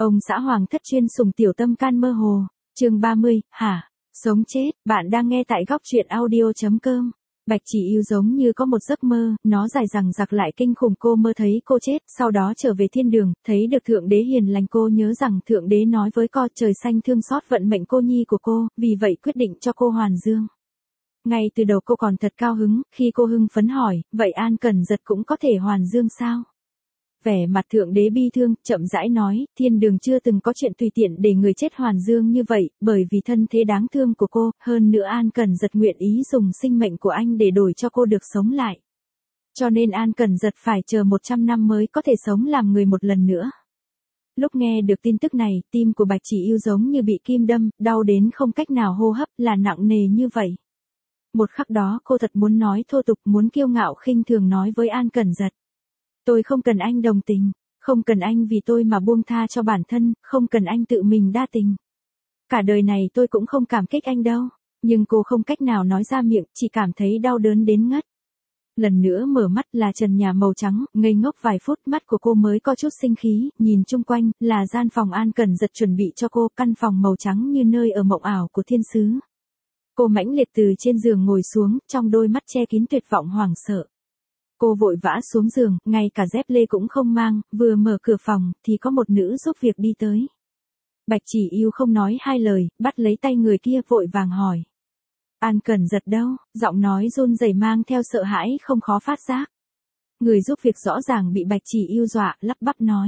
Ông xã hoàng thất chuyên sủng tiểu tâm can mơ hồ. Chương 30, hả? Sống chết, bạn đang nghe tại góc truyện audio.com. Bạch Chỉ Yêu giống như có một giấc mơ, nó dài dằng dặc lại kinh khủng. Cô mơ thấy cô chết, sau đó trở về thiên đường, thấy được Thượng Đế hiền lành. Cô nhớ rằng Thượng Đế nói với cô trời xanh thương xót vận mệnh cô nhi của cô, vì vậy quyết định cho cô hoàn dương. Ngay từ đầu cô còn thật cao hứng, khi cô hưng phấn hỏi, vậy An Cẩn Giật cũng có thể hoàn dương sao? Vẻ mặt Thượng Đế bi thương, chậm rãi nói, thiên đường chưa từng có chuyện tùy tiện để người chết hoàn dương như vậy, bởi vì thân thế đáng thương của cô, hơn nữa An Cẩn Giật nguyện ý dùng sinh mệnh của anh để đổi cho cô được sống lại. Cho nên An Cẩn Giật phải chờ 100 năm mới có thể sống làm người một lần nữa. Lúc nghe được tin tức này, tim của Bạch Chỉ Yêu giống như bị kim đâm, đau đến không cách nào hô hấp, là nặng nề như vậy. Một khắc đó cô thật muốn nói thô tục, muốn kiêu ngạo khinh thường nói với An Cẩn Giật. Tôi không cần anh đồng tình, không cần anh vì tôi mà buông tha cho bản thân, không cần anh tự mình đa tình. Cả đời này tôi cũng không cảm kích anh đâu, nhưng cô không cách nào nói ra miệng, chỉ cảm thấy đau đớn đến ngất. Lần nữa mở mắt là trần nhà màu trắng, ngây ngốc vài phút mắt của cô mới có chút sinh khí, nhìn chung quanh, là gian phòng An Cẩn Giật chuẩn bị cho cô, căn phòng màu trắng như nơi ở mộng ảo của thiên sứ. Cô mãnh liệt từ trên giường ngồi xuống, trong đôi mắt che kín tuyệt vọng hoảng sợ. Cô vội vã xuống giường, ngay cả dép lê cũng không mang, vừa mở cửa phòng, thì có một nữ giúp việc đi tới. Bạch Chỉ Yêu không nói hai lời, bắt lấy tay người kia vội vàng hỏi. An Cẩn Giật đâu? Giọng nói run rẩy mang theo sợ hãi không khó phát giác. Người giúp việc rõ ràng bị Bạch Chỉ Yêu dọa, lắp bắp nói.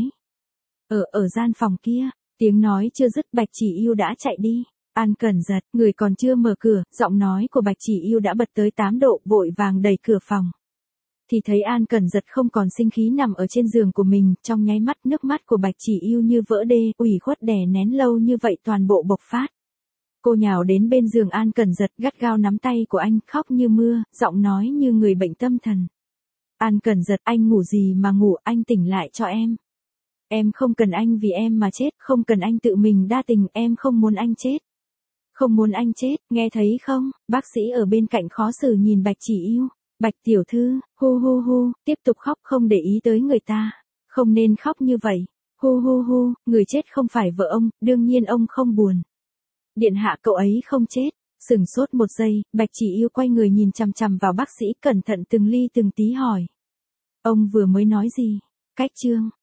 Ở gian phòng kia, tiếng nói chưa dứt Bạch Chỉ Yêu đã chạy đi. An Cẩn Giật, người còn chưa mở cửa, giọng nói của Bạch Chỉ Yêu đã bật tới 8 độ, vội vàng đẩy cửa phòng. Thì thấy An Cẩn Giật không còn sinh khí nằm ở trên giường của mình, trong nháy mắt nước mắt của Bạch Chỉ Yêu như vỡ đê, ủy khuất đè nén lâu như vậy toàn bộ bộc phát. Cô nhào đến bên giường An Cẩn Giật, gắt gao nắm tay của anh, khóc như mưa, giọng nói như người bệnh tâm thần. An Cẩn Giật, anh ngủ gì mà ngủ, anh tỉnh lại cho em. Em không cần anh vì em mà chết, không cần anh tự mình đa tình, em không muốn anh chết. Không muốn anh chết, nghe thấy không? Bác sĩ ở bên cạnh khó xử nhìn Bạch Chỉ Yêu. Bạch tiểu thư, hu hu hu, tiếp tục khóc, không để ý tới người ta. Không nên khóc như vậy. Hu hu hu, người chết không phải vợ ông, đương nhiên ông không buồn. Điện hạ cậu ấy không chết. Sửng sốt một giây, Bạch Chỉ Yêu quay người nhìn chằm chằm vào bác sĩ, cẩn thận từng ly từng tí hỏi. Ông vừa mới nói gì? Cách chương.